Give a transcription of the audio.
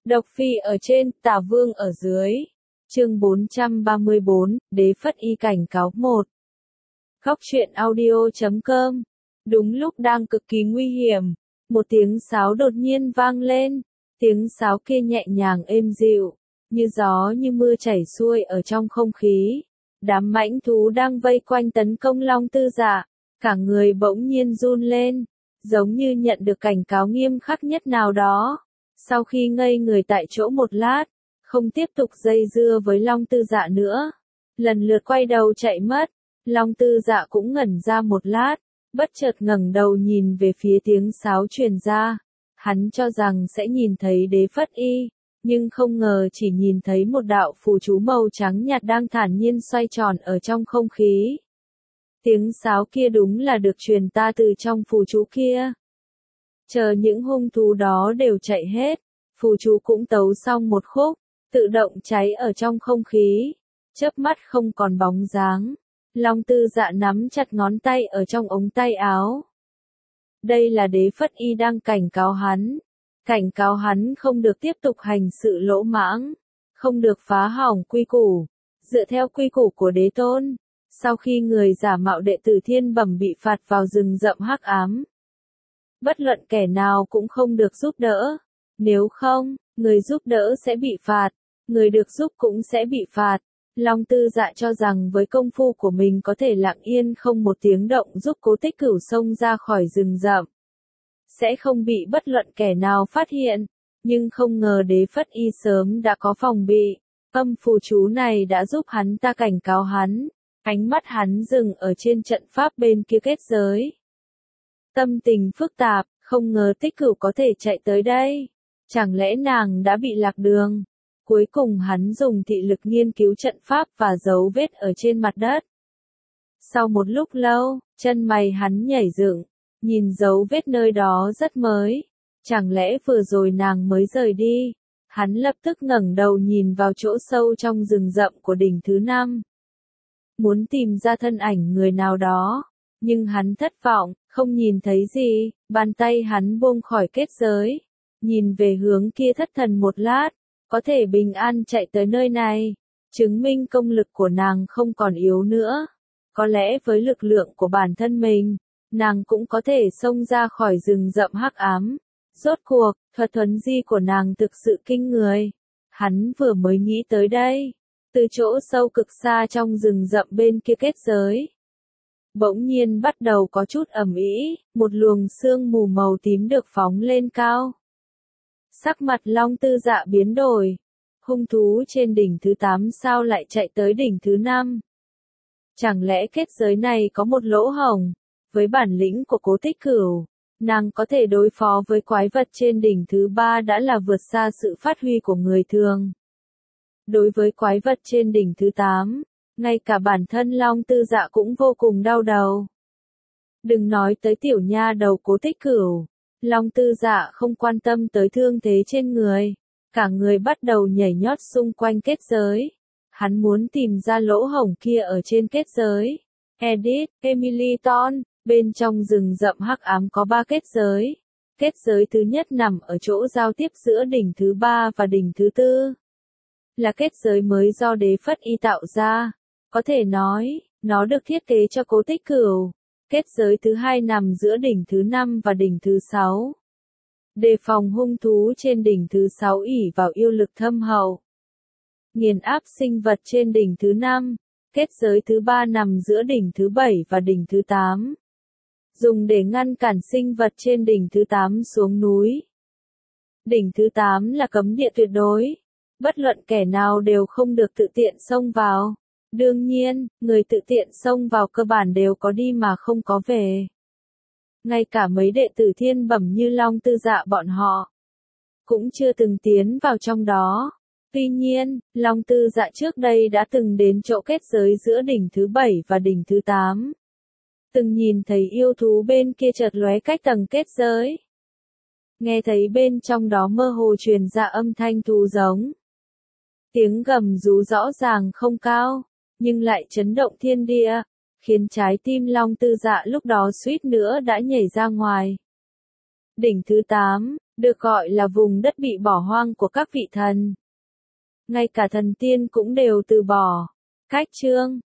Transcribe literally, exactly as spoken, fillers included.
Độc Phi ở trên, Tả Vương ở dưới. Chương bốn trăm ba mươi bốn, Đế Phất Y cảnh cáo một. Góc truyện audio chấm com. Đúng lúc đang cực kỳ nguy hiểm, một tiếng sáo đột nhiên vang lên. Tiếng sáo kia nhẹ nhàng êm dịu, như gió như mưa chảy xuôi ở trong không khí. Đám mãnh thú đang vây quanh tấn công Long Tư Dạ, cả người bỗng nhiên run lên, giống như nhận được cảnh cáo nghiêm khắc nhất nào đó. Sau khi ngây người tại chỗ một lát, không tiếp tục dây dưa với Long Tư Dạ nữa, lần lượt quay đầu chạy mất. Long Tư Dạ cũng ngẩn ra một lát, bất chợt ngẩng đầu nhìn về phía tiếng sáo truyền ra. Hắn cho rằng sẽ nhìn thấy Đế Phất Y, nhưng không ngờ chỉ nhìn thấy một đạo phù chú màu trắng nhạt đang thản nhiên xoay tròn ở trong không khí. Tiếng sáo kia đúng là được truyền ta từ trong phù chú kia. Chờ những hung thú đó đều chạy hết, phù chú cũng tấu xong một khúc, tự động cháy ở trong không khí, chớp mắt không còn bóng dáng. Long Tư Dạ nắm chặt ngón tay ở trong ống tay áo. Đây là Đế Phất Y đang cảnh cáo hắn, cảnh cáo hắn không được tiếp tục hành sự lỗ mãng, không được phá hỏng quy củ. Dựa theo quy củ của Đế Tôn, sau khi người giả mạo đệ tử Thiên Bẩm bị phạt vào rừng rậm hắc ám, bất luận kẻ nào cũng không được giúp đỡ. Nếu không, người giúp đỡ sẽ bị phạt, người được giúp cũng sẽ bị phạt. Long Tư Dạ cho rằng với công phu của mình có thể lặng yên không một tiếng động giúp Cố Tích Cửu xông ra khỏi rừng rậm, sẽ không bị bất luận kẻ nào phát hiện, nhưng không ngờ Đế Phất Y sớm đã có phòng bị. Âm phù chú này đã giúp hắn ta cảnh cáo hắn. Ánh mắt hắn dừng ở trên trận pháp bên kia kết giới. Tâm tình phức tạp, không ngờ Tích Cửu có thể chạy tới đây. Chẳng lẽ nàng đã bị lạc đường? Cuối cùng hắn dùng thị lực nghiên cứu trận pháp và dấu vết ở trên mặt đất. Sau một lúc lâu, chân mày hắn nhảy dựng, nhìn dấu vết nơi đó rất mới. Chẳng lẽ vừa rồi nàng mới rời đi? Hắn lập tức ngẩng đầu nhìn vào chỗ sâu trong rừng rậm của đỉnh thứ năm. Muốn tìm ra thân ảnh người nào đó, nhưng hắn thất vọng, không nhìn thấy gì. Bàn tay hắn buông khỏi kết giới, nhìn về hướng kia thất thần một lát, có thể bình an chạy tới nơi này, chứng minh công lực của nàng không còn yếu nữa. Có lẽ với lực lượng của bản thân mình, nàng cũng có thể xông ra khỏi rừng rậm hắc ám. Rốt cuộc, thuật thuấn di của nàng thực sự kinh người. Hắn vừa mới nghĩ tới đây, từ chỗ sâu cực xa trong rừng rậm bên kia kết giới, bỗng nhiên bắt đầu có chút ẩm ĩ, một luồng sương mù màu tím được phóng lên cao. Sắc mặt Long Tư Dạ biến đổi, hung thú trên đỉnh thứ tám sao lại chạy tới đỉnh thứ năm? Chẳng lẽ kết giới này có một lỗ hổng? Với bản lĩnh của Cố Tích Cửu, nàng có thể đối phó với quái vật trên đỉnh thứ ba đã là vượt xa sự phát huy của người thường. Đối với quái vật trên đỉnh thứ tám, ngay cả bản thân Long Tư Dạ cũng vô cùng đau đầu. Đừng nói tới tiểu nha đầu Cố Tích Cửu, Long Tư Dạ không quan tâm tới thương thế trên người, cả người bắt đầu nhảy nhót xung quanh kết giới. Hắn muốn tìm ra lỗ hổng kia ở trên kết giới. Edith, Emily Ton, bên trong rừng rậm hắc ám có ba kết giới. Kết giới thứ nhất nằm ở chỗ giao tiếp giữa đỉnh thứ ba và đỉnh thứ tư. Là kết giới mới do Đế Phất Y tạo ra. Có thể nói, nó được thiết kế cho Cố Tích Cửu. Kết giới thứ hai nằm giữa đỉnh thứ năm và đỉnh thứ sáu. Đề phòng hung thú trên đỉnh thứ sáu ỷ vào yêu lực thâm hậu, nghiền áp sinh vật trên đỉnh thứ năm. Kết giới thứ ba nằm giữa đỉnh thứ bảy và đỉnh thứ tám, dùng để ngăn cản sinh vật trên đỉnh thứ tám xuống núi. Đỉnh thứ tám là cấm địa tuyệt đối, bất luận kẻ nào đều không được tự tiện xông vào. Đương nhiên, người tự tiện xông vào cơ bản đều có đi mà không có về. Ngay cả mấy đệ tử Thiên Bẩm như Long Tư Dạ bọn họ cũng chưa từng tiến vào trong đó. Tuy nhiên, Long Tư Dạ trước đây đã từng đến chỗ kết giới giữa đỉnh thứ bảy và đỉnh thứ tám. Từng nhìn thấy yêu thú bên kia chợt lóe cách tầng kết giới. Nghe thấy bên trong đó mơ hồ truyền ra âm thanh thú giống. Tiếng gầm rú rõ ràng không cao, nhưng lại chấn động thiên địa, khiến trái tim Long Tư Dạ lúc đó suýt nữa đã nhảy ra ngoài. Đỉnh thứ tám, được gọi là vùng đất bị bỏ hoang của các vị thần. Ngay cả thần tiên cũng đều từ bỏ. Cách chương